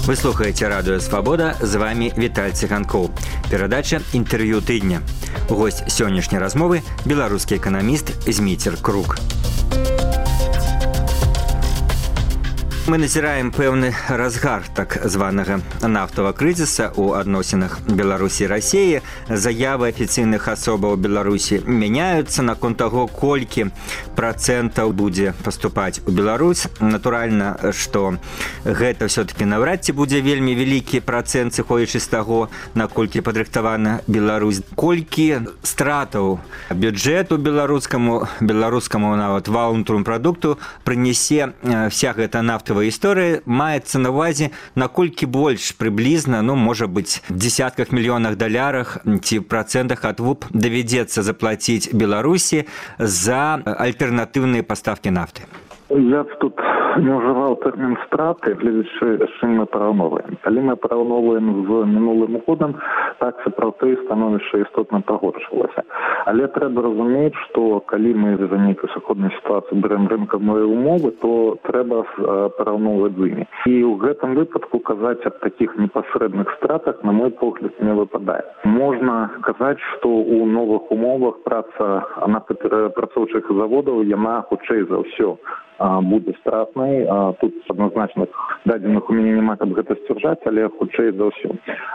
Вы слухаеце радыё Свабода, з вами Віталь Ціганкоў. Перадача інтэрв'ю тыдня. Госць сённяшняй размовы беларускі эканаміст Зміцер Крук. Мы назіраем пэўны разгар так званага нафтавага крызіса ў адносінах Беларусі і Расіі. Заявы афіцыйных асобаў Беларусі мяняюцца наконт таго, колькі працэнтаў будзе паступаць у Беларусь. Натуральна, што гэта ўсё-такі наўрад ці будзе вельмі вялікі працэнт, сыходзячы з таго, наколькі падрыхтавана Беларусь. Колькі стратаў бюджэту беларускаму нават валоваму прадукту прынясе вся гэта нафтавая гісторыя, маецца на ўвазе, наколькі больш прыблізна, можа быць, в десятках мільёнах далярах ці працэнтах ад ВУП давядзецца заплаціць Беларусі за альтэрнатыўныя паставкі нафты. Я б тут не ўжываў тэрмін страты, гледзячы, з чым мы параўноўваем. Калі мы параўноўваем з мінулым годам, так сапраўды становішча істотна пагоршылася. Але трэба разумець, што калі мы за нейкай сыходнай сітуацыі берем рынкавыя умовы, то трэба параўноўваць з імі. І ў гэтым выпадку казаць аб такіх непасрэдных стратах, на мой погляд, не выпадае. Можна казаць, што ў новых умовах праца нафтаперапрацоўчых заводаў, яна хутчэй за ўсё будзе стратнай. Тут адназначных дадзеных у мяне няма, каб гэта сцвярджаць, але хутчэй за ўсё.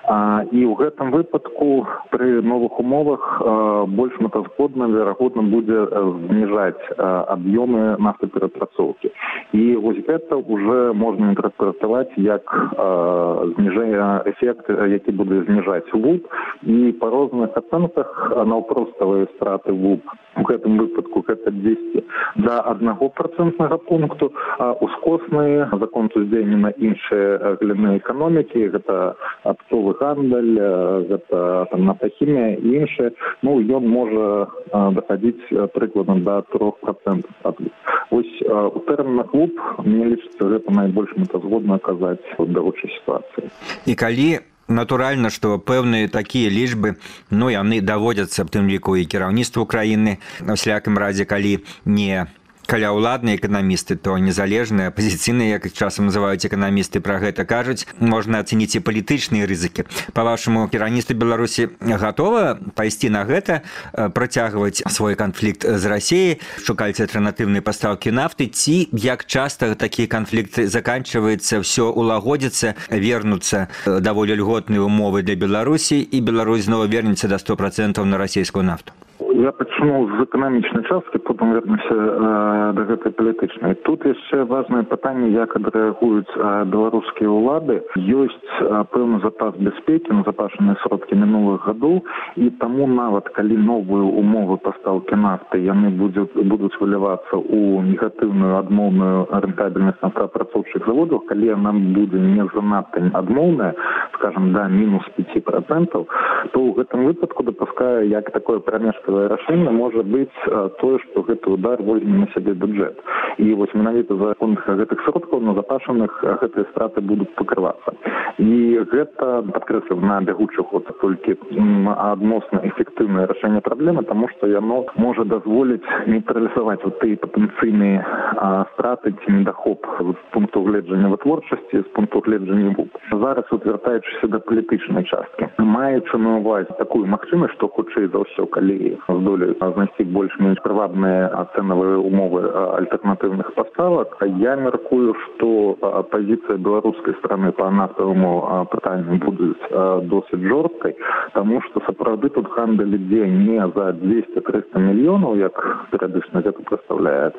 І ў гэтым выпадку пры новых умовах больш мэтазгодна, верагодна, будзе зніжаць аб'ёмы нафтаперапрацоўкі. І вось гэта ўжо можна інтэрпрэтаваць як зніжэнне эфект, які будзе зніжаць ВУП. І па розных ацэнках наўпроставыя страты ВУП у гэтым выпадку гэта 10 до 1% пункту, а ускосныя за конт уздзеяння на іншыя галіны эканомікі, гэта аптовы гандаль, гэта нафтахімія і іншыя, ён можа дахадзіць прыкладна до 3%. Вось у тэрмінах ВУП, мне лічыцца, гэта найбольш мэтазгодна казаць у бягучай сітуацыі. І калі натуральна, што пэўныя такія лічбы, яны даводзяцца, аб тым ліку і кіраўніцтву краіны, на ўсялякім разе, калі не каля ўладныя эканамісты, то незалежныя, апазіцыйныя, як іх часам называюць эканамісты, пра гэта кажуць, можна ацэніць і палітычныя рызыкі. Па-вашаму, кіраўніцтва Беларусі гатова пайсці на гэта, працягваць свой канфлікт з Расіяй, шукаць альтэрнатыўныя пастаўкі нафты, ці як часта такі канфлікт заканчваецца, ўсё улагодзіцца, вернуцца даволі льготныя умовы для Беларусі, і Беларусь зноў вернецца да 100% на расійскую нафту? Я пачну з эканамічнай часткі, потым вернуся да гэтай палітычнай. Тут яшчэ важнае пытанне, як адрэагуюць беларускія ўлады. Ёсць пэўны запас бяспекі, назапашаныя сродкі мінулых гадоў, і таму нават калі новыя умовы пастаўкі нафты, яны будуць вылівацца ў негатыўную адмоўную рэнтабельнасць нафтаапрацоўчых заводаў, калі яна будзе не занадта адмоўная, скажам, да мінус 5%, то ў гэтым выпадку дапускае, як такое прамежкавае рашэнне можа быць тое, што гэты удар возьме на сябе бюджэт. І вось менавіта за конт гэтых сродкаў назапашаных гэтыя страты будуць пакрывацца. І гэта, падкрэслю, на бягучы год толькі адносна эфектыўнае рашэнне праблемы, таму што яно можа дазволіць нейтралізаваць тыя патэнцыйныя страты ці недахоп з пункту гледжання вытворчасці, з пункту гледжання ВУП. Зараз, вяртаючыся да палітычнай часткі, маючы на ўвазе такую магчымасць, што хутчэй за ўсё, калі здолеюць знайсці больш-менш прывабныя цэнавыя умовы альтэрнатыўных паставак, я мяркую, што пазіцыя беларускай страны па нафтаваму пытанню будзе досыць жорсткай, таму што сапраўды тут гандаль ідзе не за 200-300 мільёнаў, як перыядычна гэта прадстаўляе,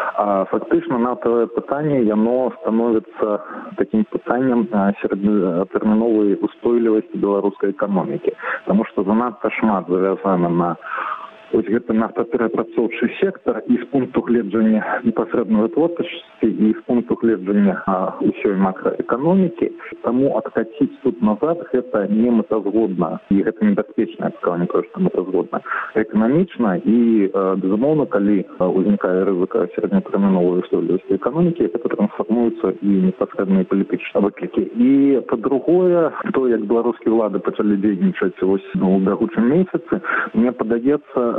а фактычна нафтавае пытанне, яно становіцца такім пытаннем сярэднатэрміновай устойлівасці беларускай эканомікі, таму што занадта шмат завязана на вось гэты нафтаперапрацоўчы сектар, і з пункту гледжання непасрэдна вытворчасці, і з пункту гледжання ўсёй макраэканомікі. Таму адкаціць тут назад гэта не мэтазгодна, і гэта небяспечна, не тое, што мэтазгодна. Эканамічна і, безумоўна, калі ўзнікае рызыка сярэднятэрміновай устойлівасці эканомікі, гэта трансфармуецца і непасрэдныя палітычныя выклікі. І па-другое, то, як беларускія ўлады пачалі дзейнічаць у бягучым месяцы, мне падаецца,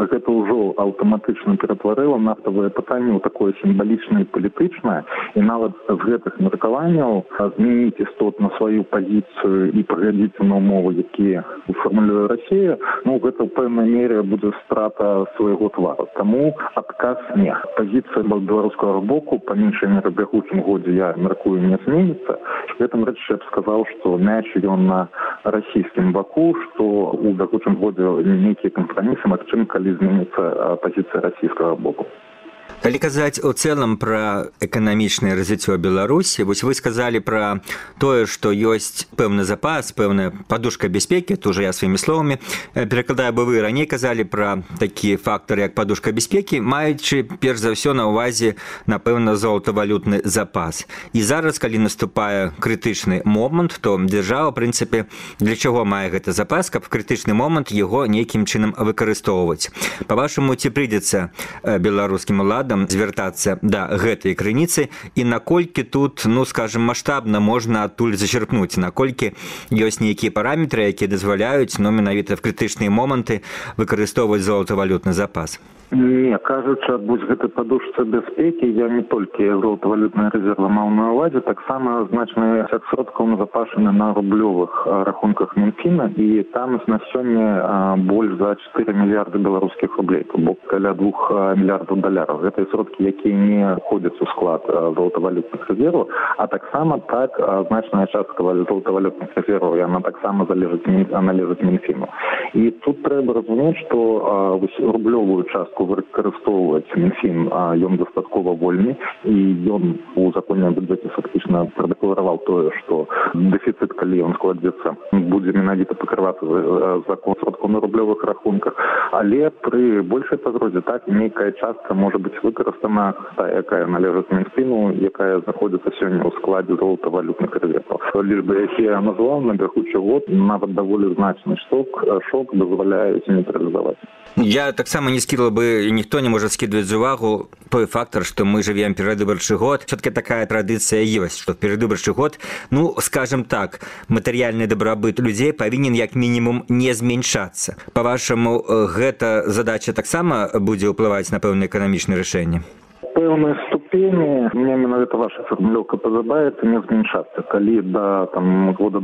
гэта ўжо аўтаматычна ператварыла нафтавае пытанне ў такое сімвалічнае і палітычнае, і нават з гэтых меркаванняў змяніць істотна сваю пазіцыю і пагадзіцца на ўмовы, якія фармулюе Расія, гэта ў пэўнай мере будзе страта свайго твару. Таму адказ не. Пазіцыя беларускага боку па меншай меры бягучым годзе, я мяркую, не зменіцца. В гэтым рэчы я б сказаў, што мяч ён на расійскім баку, што ў бягучым годзе нейкія кампрамісы магчым, калі зменіцца пазіцыя расійскага боку. Калі казаць у цэлым пра эканамічнае развіццё Беларусі, вось вы сказалі пра тое, што ёсць пэўны запас, пэўная падушка бяспекі, тут уже я сваімі словамі перакладаю, бы вы раней казалі пра такі фактары, як падушка бяспекі, маючы перш за ўсё на ўвазе, напэўна, золатавалютны запас. І зараз, калі наступае крытычны момант, то дзяржава, в прынцыпе, для чаго мае гэты запас, каб в крытычны момант яго нейкім чынам выкарыстоўваць. Па-вашаму, ці прыйдзецца беларускім уладам звяртацца да гэтай крыніцы і наколькі тут, скажем, маштабна можна адтуль зачерпнуць, наколькі ёсць нейкія параметры, якія дазваляюць, менавіта в крытычныя моманты выкарыстоўваць золатавалютны запас? Не, кажучы аб гэтай падушцы бяспекі, я не толькі золатавалютныя рэзервы маў на ўвазе, таксама значны частка сродкаў назапашаны на рублёвых рахунках Мінфіна, і там на сёння больш за 4 мільярды беларускіх рублей, бо каля 2 мільярдаў даляраў. Гэта сродкі, якія не входзяць у склад золатавалютных рэзерваў, а таксама значная частка золатавалютных рэзерваў, яна таксама належыць Мінфіну. І тут трэба разумець, што рублёвую частку выкарыстоўваць Мінфін, ён дастаткова вольны, і ён у законе о бюджэце фактычна прадэклараваў тое, што дэфіцыт, калі ён складзецца, будзе менавіта пакрывацца закон сродкаў на рублёвых рахунках, але пры большай пагрозе нейкая частка можа быць выкарыстана, якая належыць Мінфіну, якая знаходзіцца сёння ў складзе золатавалютных рэзерваў. Лічбы, якія я назваў, на бягучы год нават даволі значны шок дазваляюць нейтралізаваць. Я таксама не скидывал бы, ніхто не может скидывать за увагу той фактор, что мы живем передвыборчий год. Все-таки такая традиция есть, что в передвыборчий год, скажем так, материальный добробыт людей повинен як минимум не зменшаться. По-вашему, гэта задача таксама будзе ўплываць на пэўныя эканамічныя рашэнні? Пэўнай ступені, мне менавіта ваша фармулёўка падабаецца, не зменшацца. Калі да года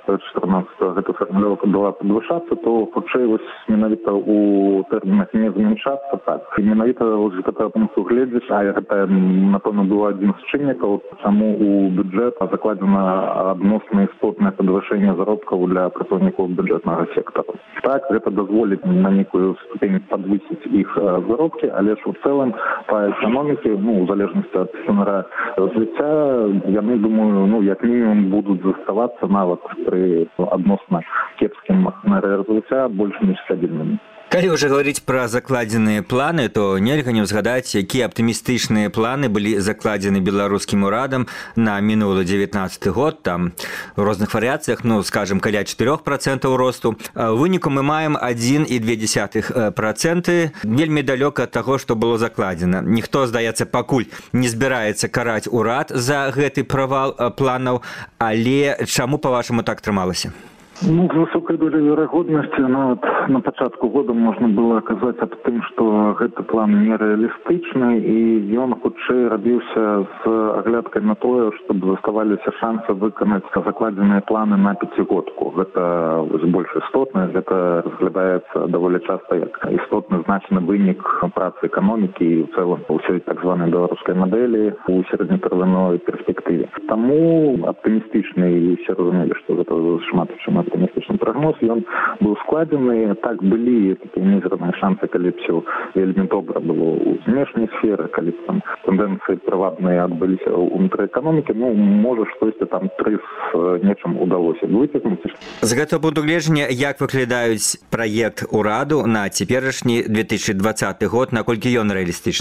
12-14 гэта фармулёўка была падвышацца, то хутчэй менавіта ў тэрмінах не зменшацца так. І менавіта гэта пункту гледзіш, гэта, напэўна, быў адзін з чыннікаў, чаму у бюджэт закладзена адносна істотнае падвышэнне заробкаў для працаўнікоў бюджэтнага сектара. Так, гэта дазволіць на нейкую ступень падвысіць іх заробкі, але ж у цэлым па эканоміцы, у залежнасці ад сцэнара развіцця, яны, думаю, як мінімум будуць заставацца нават пры адносна кепскім развіцця больш ніж стабільнымі. Калі ўжо гаварыць пра закладзеныя планы, то нельга не ўзгадаць, якія аптымістычныя планы былі закладзены беларускім урадам на мінулы 19 год, там в розных варыяцыях, скажем, каля 4% росту. У выніку мы маем 1,2%, вельмі далёка ад таго, што было закладзена. Ніхто, здаецца, пакуль не збіраецца караць урад за гэты правал планаў, але чаму, па-вашаму, так атрымалася? З высокай доляй верагоднасці нават на пачатку года можна было казаць аб тым, што гэты план нерэалістычны, і ён хутчэй рабіўся з аглядкай на тое, што заставаліся шансы выканаць закладзеныя планы на пяцігодку. Гэта больш істотна, гэта разглядаецца даволі часта як істотны значны вынік працы эканомікі і ў цэлым усёй так званай беларускай мадэлі у сярэднетэрміновай перспектыве. Таму аптымістычны, і ўсе разумелі, што гэта шмат чым аптымістычны прагноз, ён быў складзены, так былі такія мізерныя шансы, калі б все вельмі добра было ў знешняй сферы, калі б там тэндэнцыі прыватныя адбыліся ўнутры эканомікі, можа штосьці там тры з нечым удалося выцягнуць. З гэтага пункту гледжання, як выглядаюць праект ураду на цяперашні 2020 год, наколькі ён рэалістычны?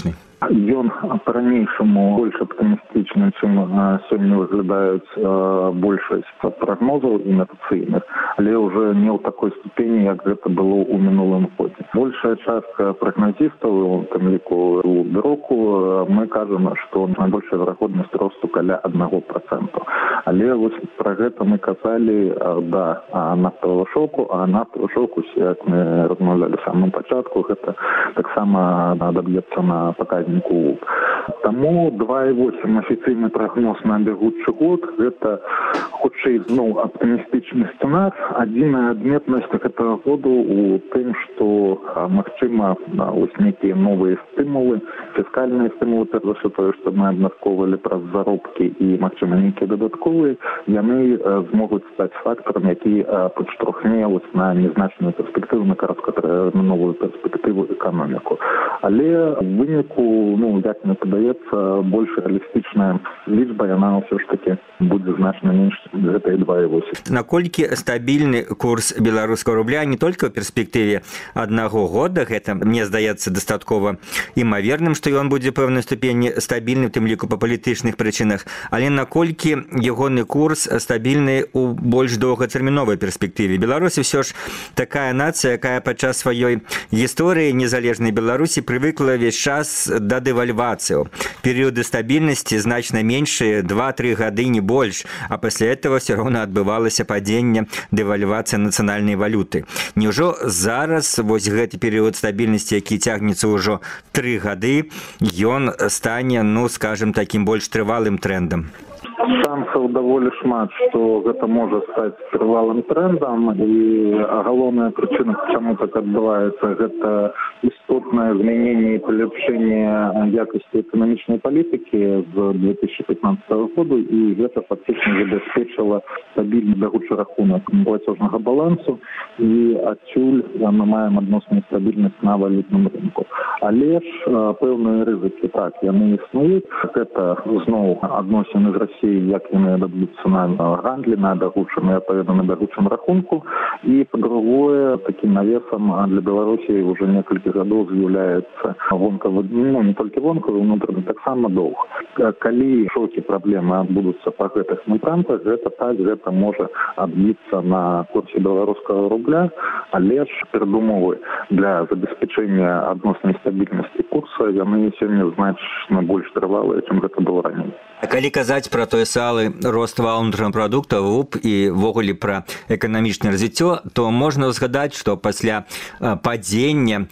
ён по-ранейшаму больш аптымістычны, чым сёння выглядаюць большасць прагнозаў інерцыйных, але ўжо не ў такой ступені, як гэта было ў мінулым годзе. Большая частка прагназістаў, у тым ліку у бюроку, мы кажам, што найбольшая верагоднасць росту каля 1%. Але вось пра гэта мы казалі да нафтавага шоку, а нафтавы шок, як мы размаўлялі в самым пачатку, гэта таксама даб'ецца на паказніку ВУП. Таму 2,8 афіцыйны прагноз на бягучы год – гэта хутчэй зноў аптымістычны сцэнар. Адзіная адметнасць гэтага году у тым, што магчыма вось нейкія новыя стымулы, фіскальныя стымулы, перш за ўсё тое, што мы абмяркоўвалі праз заробкі і магчыма нейкія дадатковыя, яны змогуць стаць фактарам, які падштурхне на незначную перспектыву, на кароткатэрміновую перспектыву эканоміку. Але в выніку, як мне падаецца, больш рэалістычная лічба, яна ўсё ж таки будзе значна менш гэтай 2,8. Наколькі стабільны курс беларускага рубля не толькі ў перспектыве аднаго года, гэта мне здаецца дастаткова імаверным, што ён будзе пэўнай ступені стабільны, тым ліку па палітычных прычынах, але наколькі ягоны курс стабільны ў больш доўгатэрміновай перспектыве. Беларусь ўсё ж такая нацыя, якая падчас сваёй гісторыі незалежнай Беларусі прывыкла весь час да дэвальвацыяў. Перыяды стабільнасці значна меншыя, 2-3 гады, не больш, а пасля этого все равно адбывалася падзенне дэвальвацыя нацыянальнай валюты. Няўжо зараз вось гэты перыяд стабільнасці, які цягнецца ўжо 3 гады, ён стане, скажем, такім больш трывалым трендам? Шансаў даволі шмат, што гэта можа стаць трывалым трендам, і галоўная прычына, чаму так адбываецца, гэта істотнае змяненне і паляпшэнне якасці эканамічнай палітыкі з 2015 году, і гэта фактычна забяспечыла стабільны бягучы рахунак плацёжнага балансу, і адсюль мы маем адносную стабільнасць на валютным рынку. Але ж пэўныя рызыкі, так, яны існуюць. Гэта зноў адносіны з Расіяй, як яны адаб'юцца на гандлі, на бягучым і адпаведна на бягучым рахунку. І па-другое, такім навесам для Беларусі ўжо некалькі гадоў з'яўляецца вонкавы, не толькі вонкавы, унутраны таксама доўг. Калі шокі праблемы адбудуцца па гэтых напрамках, гэта можа адбіцца на курсе беларускага рубля, але ж перадумовы для забеспячэння адноснай стабільнасці курса яны сёння значна больш трывалыя, чым гэта было раней. Калі казаць пра той самы рост валовага прадукта, ВУП і ввогуле пра эканамічнае развіццё, то можна згадаць, што пасля падзення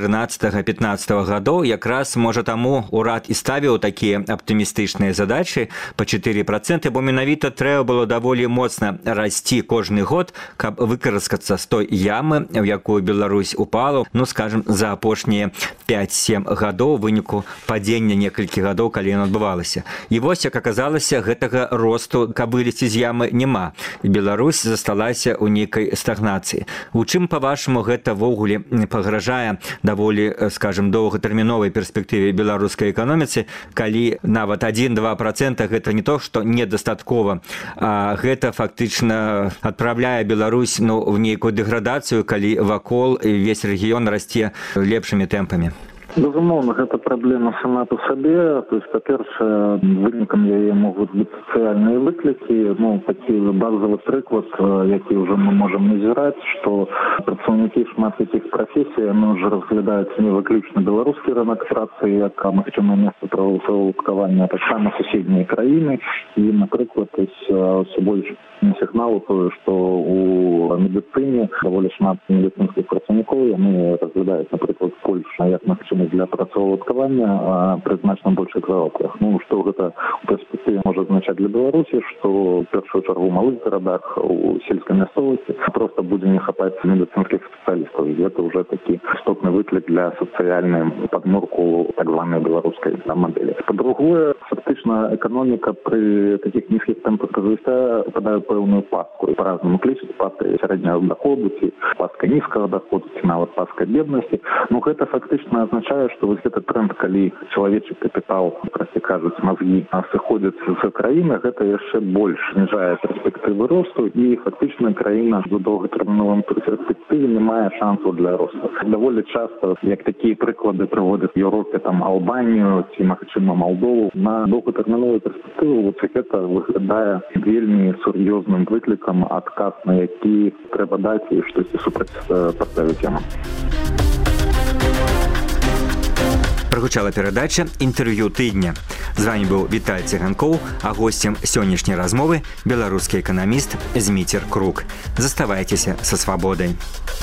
14-15 гадоў якраз, можа, таму ўрад і ставіў такія аптымістычныя задачы па 4%, бо менавіта трэба было даволі моцна расці кожны год, каб выкараскацца з той ямы, у якую Беларусь упала, скажем, за апошнія 5-7 гадоў, выніку падзення некалькі гадоў, калі ён адбывалася. І вось, як аказалася, гэтага росту, каб вылезці з ямы, няма. Беларусь засталася ў нейкай стагнацыі. У чым, па-вашаму, гэта ввогуле пагражае даволі, скажем, доўгатэрміновай перспектыве беларускай эканоміцы, калі нават 1-2% гэта не то, што недастаткова, а гэта фактычна адпраўляе Беларусь в нейкую дэградацыю, калі вакол весь рэгіён расце лепшымі тэмпамі. Безумоўна, гэта праблема сама по сабе. То есть, па-першае, вынікам яе могуць быць сацыяльныя выклікі. Такі базовы прыклад, які ўжо мы можам назіраць, што працаўнікі шмат якіх прафесій, яны ўжо разглядаюць не выключна беларускі рынок працы, як магчымае месца працаўладкавання, а таксама суседнія краіны. І, напрыклад, ўсё больш сігналу тое, што у медыцыне даволі шмат медыцынскіх працаўнікоў, яны разглядаюць, напрыклад, Польшу, як магчыма для працаўладкавання пры значна большых заробках. Што гэта у перспектыве можа азначаць для Беларусі, што ў першую чаргу ў малых гарадах, у сельскай мясцовасці проста будзе не хапаць медыцынскіх спецыялістаў. І гэта ўжо такі істотны выклік для сацыяльнай падмурку так званай беларускай мадэлі. Па-другое, фактычна фактычна эканоміка пры такіх нізкіх тэмпах развіцця пападае ў пэўную пастку. Па-разнаму лічаць паска сярэдняга даходу, ці паска нізкага даходу, ці нават паска беднасці. Ну гэта фактычна азначае, што вось гэты тренд, калі чалавечы капітал, прости кажуць, мазгі сыходзяць з краіны, гэта яшчэ больш зніжае перспектывы росту, і фактычна краіна з доўгатэрміновым перспектыве не мае шансаў для росту. Даволі часта, як такія прыклады прыводзяць в Еўропе, там Албанію ці магчыма Малдову, на доўгатэрміновую перспектыву вот гэта выглядае вельмі сур'ёзным выклікам, адказ на які трэба даць і штосьці супрацьпаставіць яму. Прагучала перадача «Інтэрв'ю тыдня». З вами быў Віталь Ціганкоў, а госцем сённяшняй размовы беларускі эканаміст Зміцер Крук. Заставайцеся са свабодай.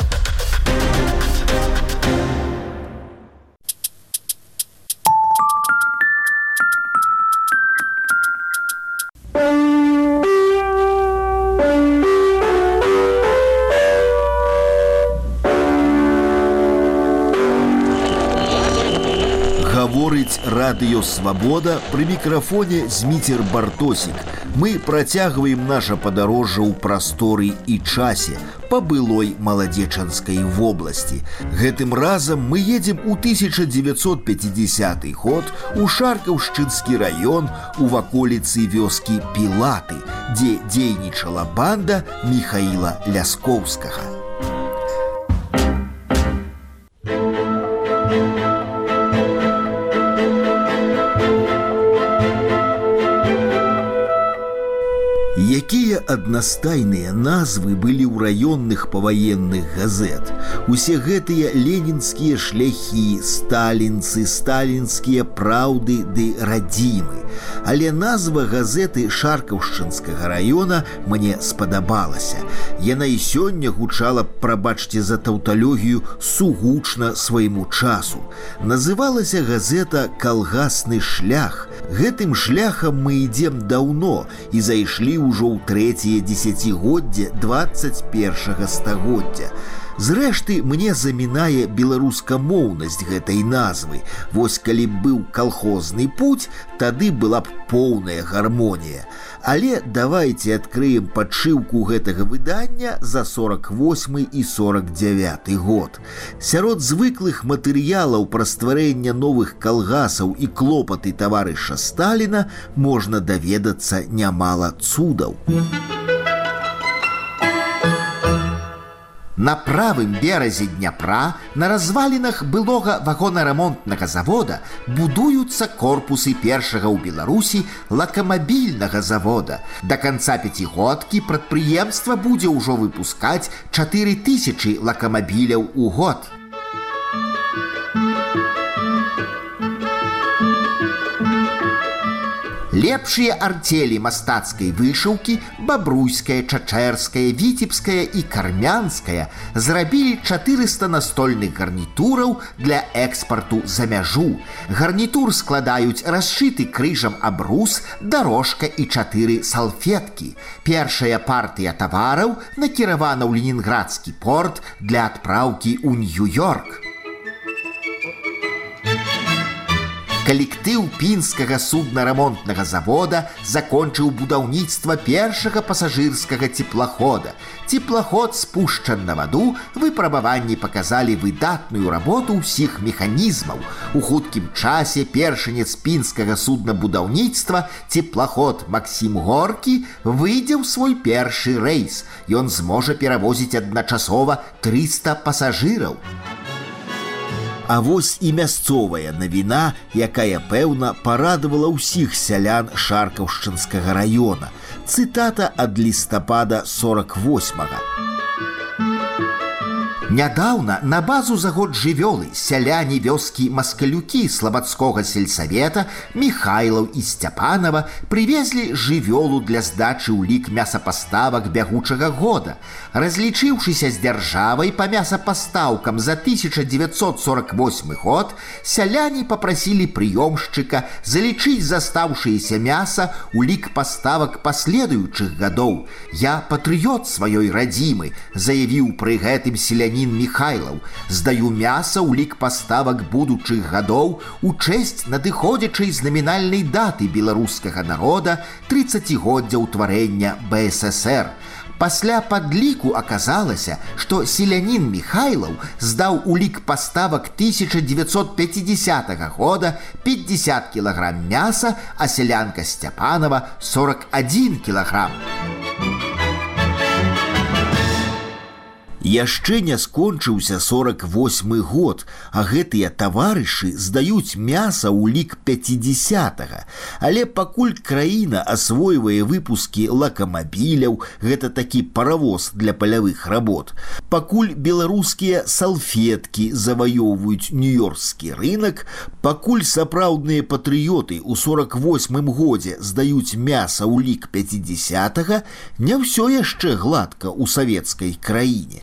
Гаворыць радыё «Свабода», пры мікрафоне Зміцер Бартосік. Мы працягваем наша падарожжа ў прасторы і часе па былой Маладзечанскай вобласці. Гэтым разам мы едзем у 1950 год у Шаркаўшчынскі раён у ваколіцы вёскі Пілаты, дзе дзейнічала банда Міхаіла Ляскоўскага. Якія аднастайныя назвы былі ў раённых паваенных газет. Усе гэтыя ленінскія шляхі, сталінцы, сталінскія праўды ды радзімы. Але назва газеты Шаркаўшчынскага раёна мне спадабалася. Яна і сёння гучала, прабачце за таўталогію, сугучна свайму часу. Называлася газета «Калгасны шлях». Гэтым шляхам мы ідзем даўно і зайшлі ўжо ў трэцяе дзесяцігоддзе 21 стагоддзя. Зрэшты, мне замінае беларускамоўнасць гэтай назвы. Вось калі б быў калхозны путь, тады была б поўная гармонія. Але давайце адкрыем падшыўку гэтага выдання за 48 і 49 год. Сярод звыклых матэрыялаў пра стварэнне новых калгасаў і клопаты таварыша Сталіна можна даведацца нямала цудаў. На правым беразе Дняпра, на развалінах былога вагонарамонтнага завода, будуюцца корпусы першага ў Беларусі лакамабільнага завода. Да канца пяцігодкі прадпрыемства будзе ўжо выпускаць 4000 лакамабіляў у год. Лепшыя арцелі мастацкай вышыўкі, бабруйская, чачэрская, віцебская і кармянская, зрабілі 400 настольных гарнітураў для экспарту за мяжу. Гарнітур складаюць расшыты крыжам абрус, дарожка і 4 салфеткі. Першая партыя тавараў накіравана ў Ленінградскі порт для адпраўкі ў Нью-Йорк. Калектыў пінскага суднарамонтнага завода закончыў будаўніцтва першага пасажырскага цеплахода. Цеплаход спушчан на ваду, выпрабаванні паказалі выдатную работу ўсіх механізмаў. У хуткім часе першынец пінскага суднабудаўніцтва, цеплаход Максім Горкі, выйдзе ў свой першы рэйс. Ён зможа перавозіць адначасова 300 пасажыраў. А вось і мясцовая навіна, якая, пэўна, парадавала ўсіх сялян Шаркаўшчынскага раёна. Цытата ад лістапада 48-га. Нядаўна на базу за год жывёлы сяляне вёскі Маскалюкі слабадскога сельсавета Міхайлаў і Сцяпанова прывезлі жывёлу для здачы ў лік мясапаставак бягучага года. Разлічыўшыся з дзяржавай па мясапастаўкам за 1948 год, сяляне папрасілі прыёмшчыка залічыць застаўшыеся мяса ў лік паставак паследуючых гадоў. «Я патрыёт сваёй радзімы», заявіў пры гэтым селянін селянін Михайлаў. Здаю мяса ў лік паставак будучых гадоў у чэсць надыходзячай знамінальнай даты беларускага народа 30годдзя ўтварэння БССР. Пасля падліку аказалася, што селянін Михайлаў здаў у лік паставак 1950 года 50 кілаграм мяса, а сялянка Сцяпанова 41 кілаграм. Яшчэ не скончыўся 48 год, а гэтыя таварышы здаюць мяса ў лік 50-га. Але пакуль краіна асвойвае выпускі лакамабіляў, гэта такі паравоз для палявых работ, пакуль беларускія салфеткі заваёўваюць нью-йоркскі рынак, пакуль сапраўдныя патрыёты ў 48 годзе здаюць мяса ў лік 50-га, не ўсё яшчэ гладка ў савецкай краіне.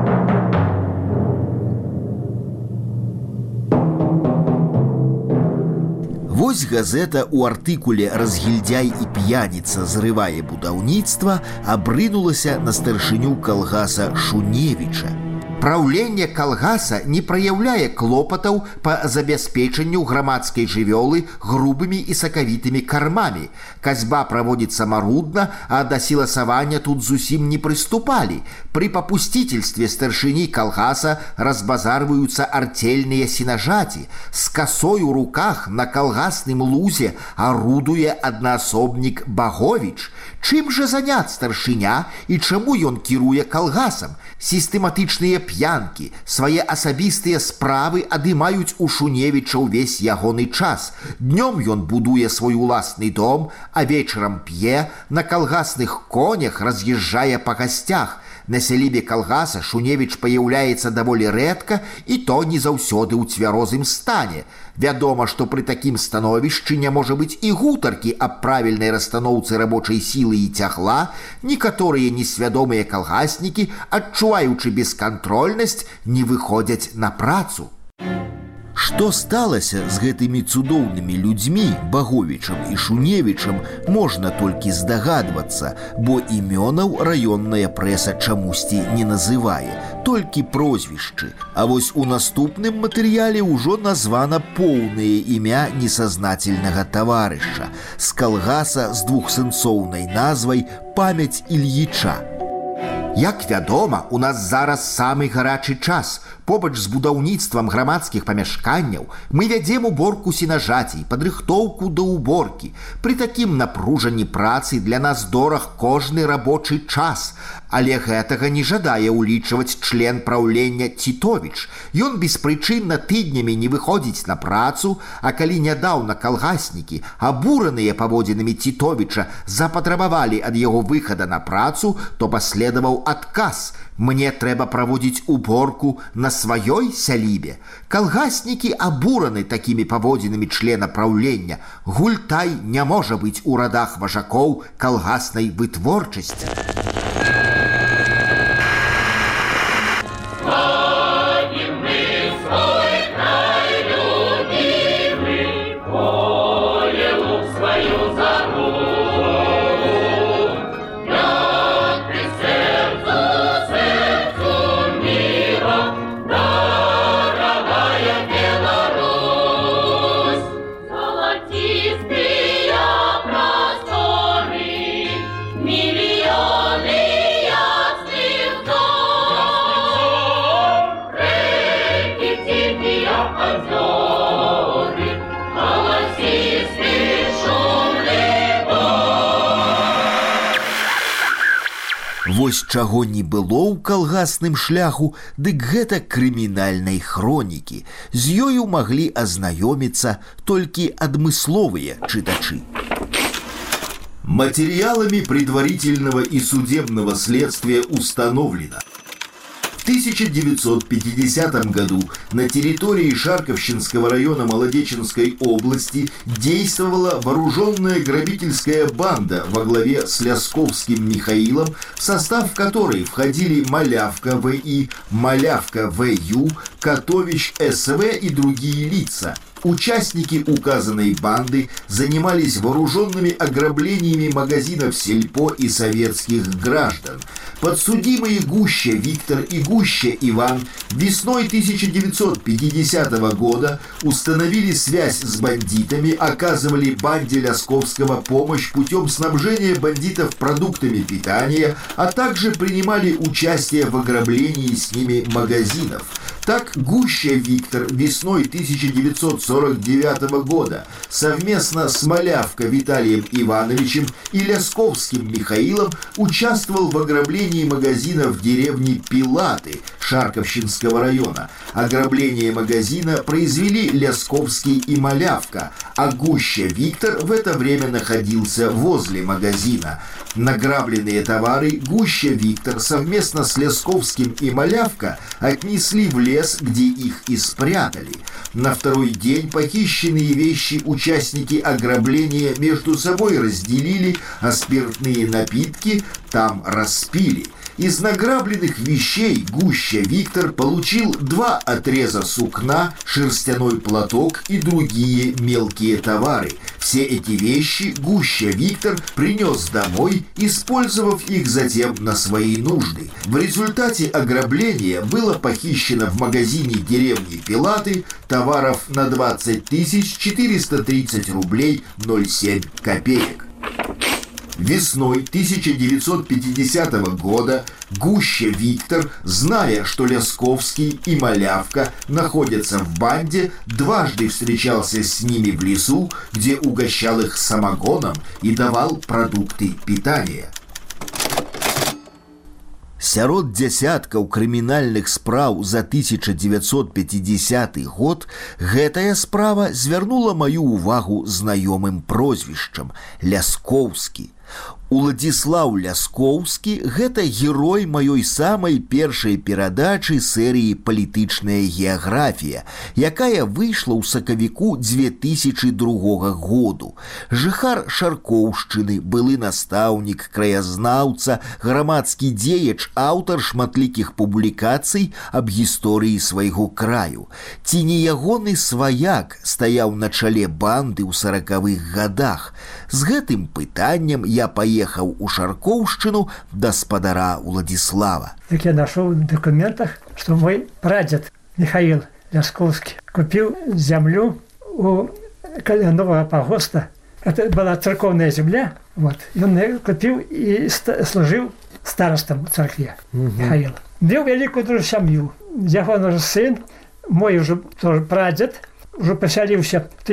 Вось газета ў артыкуле «Разгільдяй і п'яніца зрывае будаўніцтва» абрынулася на старшыню калгаса Шуневіча. Праўленне калгаса не праяўляе клопатаў па забяспечанню грамадскай жывёлы грубымі і сакавітымі кармамі. Касьба праводзіцца марудна, а да сіласавання тут зусім не прыступалі. Пры папусцительстве старшыні калгаса разбазарваюцца артельныя сенажаці. З касой у руках на калгасным лузе арудуе аднаасобнік Баговіч. Чым жа заняць старшыня і чаму ён кіруе калгасам? Сістэматычныя п'янкі, свае асабістыя справы адымаюць у Шуневіча ўвесь ягоны час. Днём ён будуе свой уласны дом, а вечарам п'е, на калгасных конях раз'язджае па гасцях. На сялібе калгаса Шуневіч паяўляецца даволі рэдка і то не заўсёды ў цвярозым стане. Вядома, што пры такім становішчы не можа быць і гутаркі аб правільнай расстаноўцы рабочай сілы і цягла. Некаторыя несвядомыя калгаснікі, адчуваючы бескантрольнасць, не выходзяць на працу. Што сталася з гэтымі цудоўнымі людзьмі, Баговічам і Шуневічам, можна толькі здагадвацца, бо імёнаў раённая прэса чамусьці не называе, толькі прозвішчы. А вось у наступным матэрыяле ўжо названа поўнае імя несазнательнага таварыша з калгаса з двухсэнсоўнай назвай «Памяць Ільіча». Як вядома, у нас зараз самы гарачы час. Побач з будаўніцтвам грамадскіх памяшканняў мы вядзем уборку сенажацей, падрыхтоўку да уборкі. Пры такім напружанні працы для нас дораг кожны рабочы час. Але гэтага не жадае ўлічваць член праўлення Тітовіч. Ён беспрычынна тыднямі не выходзіць на працу, а калі нядаўна калгаснікі, абураныя паводзінамі Тітовіча, запатрабавалі ад яго выхада на працу, то паследаваў адказ. Мне трэба праводзіць уборку на сваёй сялібе. Калгаснікі абураны такімі паводзінамі члена праўлення. Гультай не можа быць у радах важакоў калгаснай вытворчасці. Вось чаго не было ў калгасным шляху, дык гэта крымінальнай хронікі. З ёю маглі азнаёміцца толькі адмысловыя чытачы. Материалами предварительного и судебного следствия установлено. В 1950 году на территории Шарковщинского района Молодеченской области действовала вооруженная грабительская банда во главе с Лясковским Михаилом, в состав которой входили Малявка В.И., Малявка В.Ю., Котович С.В. и другие лица. Участники указанной банды занимались вооруженными ограблениями магазинов сельпо и советских граждан. Подсудимые Гуща Виктор и Гуща Иван весной 1950 года установили связь с бандитами, оказывали банде Лясковского помощь путем снабжения бандитов продуктами питания, а также принимали участие в ограблении с ними магазинов. Так Гуща Виктор весной 1949 года совместно с Малявко Виталием Ивановичем и Лясковским Михаилом участвовал в ограблении магазина в деревне Пилаты Шарковщинского района. Ограбление магазина произвели Лясковский и Малявка, а Гуща Виктор в это время находился возле магазина. Награбленные товары Гуща Виктор совместно с Лясковским и Малявка отнесли в лес, где их и спрятали. На второй день похищенные вещи участники ограбления между собой разделили, а спиртные напитки там распили. Из награбленных вещей Гуща Виктор получил 2 отреза сукна, шерстяной платок и другие мелкие товары. Все эти вещи Гуща Виктор принес домой, использовав их затем на свои нужды. В результате ограбления было похищено в магазине деревни Пилаты товаров на 20 430 рублей 07 копеек. Весной 1950 года Гуща Виктор, зная, что Лясковский и Малявка находятся в банде, дважды встречался с ними в лесу, где угощал их самогоном и давал продукты питания. Сярод дзясяткаў крымінальных спраў за 1950 год гэтая справа звярнула маю ўвагу знаёмым прозвішчам Лясковскі. Уладзіслаў Лясковскі – гэта герой маёй самай першай перадачы серыі «Палітычная геаграфія», якая выйшла ў сакавіку 2002 году. Жыхар Шаркоўшчыны, былы настаўнік, краязнаўца, грамадскі дзеяч, аўтар шматлікіх публікацый аб гісторыі свайго краю. Ці не ягоны сваяк стаяў на чале банды ў 40-х гадах? З гэтым пытаннем я поехал у Шаркоўшчыну да спадара Уладзіслава. Так я нашел в документах, что мой прадед Михаил Лясковский купил землю у нового погоста. Это была церковная земля. Вот. И он ее купил и служил старостом в церкви Михаила. Имел великую дружную семью. Его же сын, мой уже тоже прадед, уже поселился в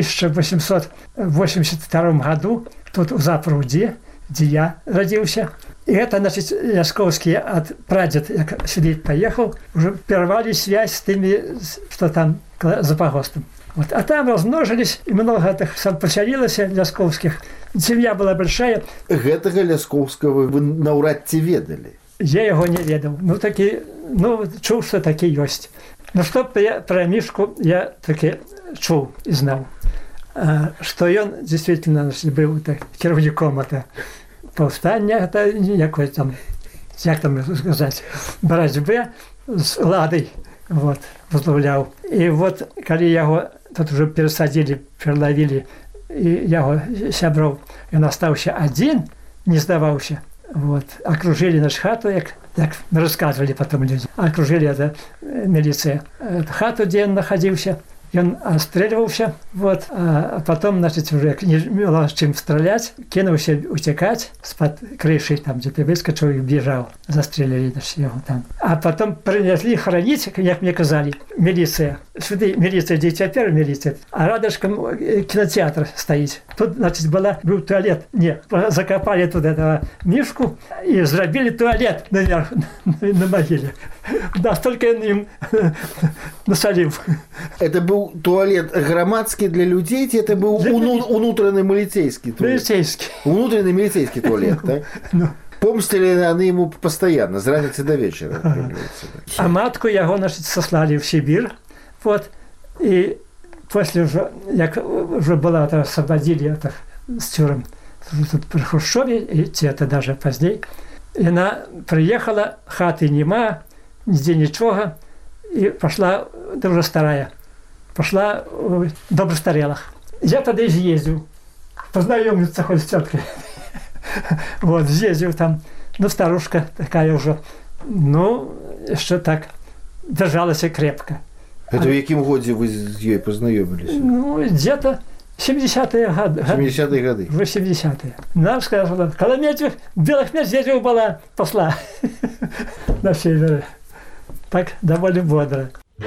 1882 году тут в Запруде, где я родился. И это, значит, Лясковский от прадед, как сюда поехал, уже прервали связь с теми, что там за погостом. Вот. А там размножились, и много этих сам поселилось Лясковских. Семья была большая. Гэтага Лясковского вы наўрад ці ведали? Я его не ведал. Ну, таки, чув, что такие есть. Ну, что про Мишку я таки чув и знал. Что он действительно был керівником повстання, это якой там, як там сказать, боротьби з владой, вот, возглавлял. И вот, когда его тут уже пересадили, переловили, и его сябров, он остался один, не сдавался, вот, окружили нашу хату, як рассказывали потом люди, окружили это милиция, хату, где он находился. И он отстреливался, вот, а потом, значит, уже не было с чем стрелять, кинулся утекать с-под крыши, там где-то выскочил и бежал, застрелили его там. А потом принесли хоронить, как мне сказали, милиция. Сюда милиция, где теперь милиция, а рядышком кинотеатр стоит. Тут, значит, был туалет. Нет, закопали туда этого Мишку и сделали туалет наверх, на могиле. Да, столько им насолил. Это был туалет громадский для людей, это был внутренний милицейский туалет. Внутренний милицейский туалет, так? Помстили они ему постоянно, с раницы до вечера. А матку его, значит, сослали в Сибирь, вот, и после уже, как уже была, освободили это с тюрем при Хрущеве, и это даже позднее, и она приехала, хаты нема, нигде ничего, и пошла, это уже старая, пошла у добростарелых. Я тогда съездил, познакомиться хоть с теткой. Вот, съездил там, ну, старушка такая уже, ну, еще так, держалась крепко. Это в каком году вы с ней познакомились? Ну, где-то 70-е годы. 70-е годы? В 70-е. Нам сказали, когда медведь, белых медведей была, пошла на севере. Так, довольно бодро.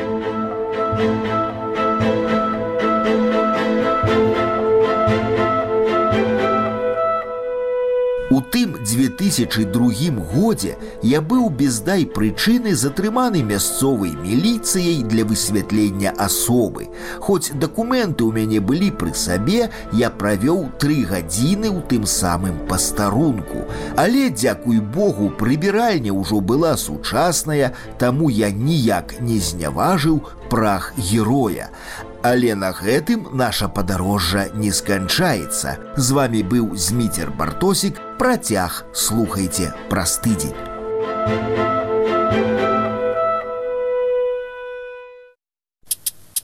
У тым 2002 годзе я быў без дай прычыны затрыманы мясцовай міліцыяй для высвятлення асобы. Хоць дакументы ў мяне былі пры сабе, я правёў 3 гадзіны ў тым самым пастарунку. Але, дзякуй Богу, прыбіральня ўжо была сучасная, таму я ніяк не зняважыў прах героя. Але на гэтым наша падарожжа не сканчаецца. З вами быў Зміцер Бартосік. Працяг слухайце праз тыдзень.